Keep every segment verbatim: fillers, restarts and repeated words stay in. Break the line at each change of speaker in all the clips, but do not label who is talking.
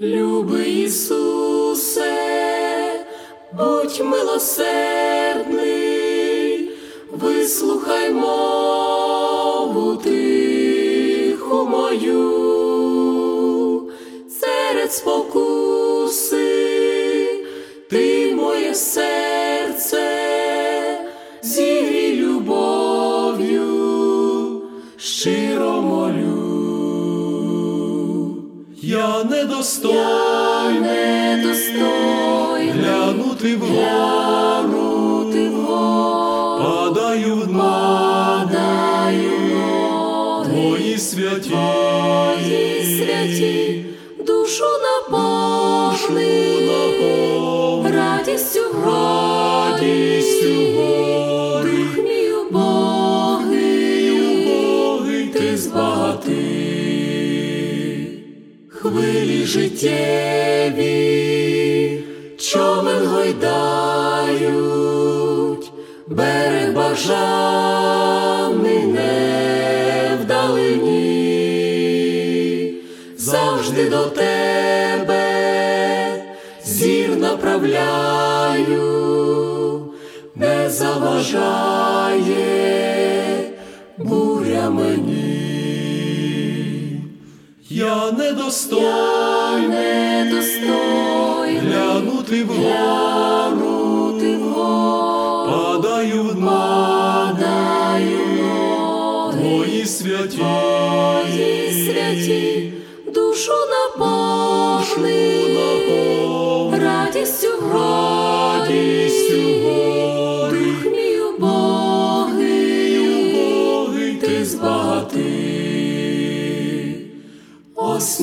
Любий Ісусе, будь милосердний, вислухай мову тиху мою, серед спокуси ти моє серце зігрій любов'ю, щиро молю.
Я недостойний,
недостойний
глянути вгору,
вгору,
падаю в
падаю в ноги
Твої святі,
Твої святі, душу наповни, радістю
радістю горі,
дух мій убогий,
убогий
ти збагати. Хвилі життєві човен гойдають, берег бажаний не вдалині, завжди до тебе зір направляю, не заважає буря мені.
я недостойний,
недостойний
глянути вгору,
вгору,
падаю в
падаю в ноги
Твої святі,
Твої святі, душу наповни, радістю
радістю горі,
дух мій убогий,
убогий
ти збагати. Ось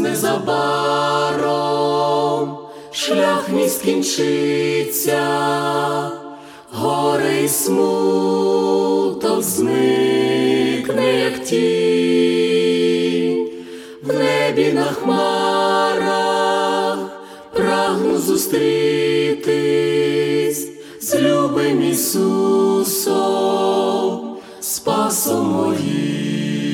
незабаром шлях мій скінчиться, горе й смуток зникне, як тінь. В небі на хмарах прагну зустрітись з любим Ісусом, спасом моїм.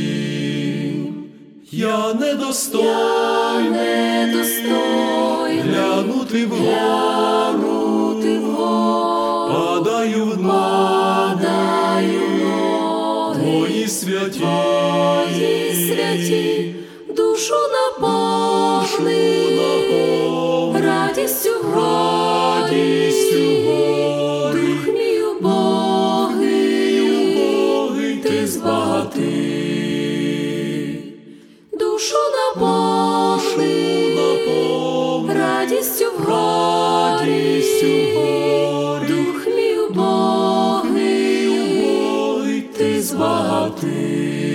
я недостойний,
недостойний
глянути вгору,
вгору,
падаю в
падаю в ноги
Твої святі,
Твої святі, душу наповни, радістю
радістю горі,
дух мій убогий,
убогий
ти збагати. Душу наповни, радістю
радістю горі,
дух мій убогий,
убогий
ти збагати.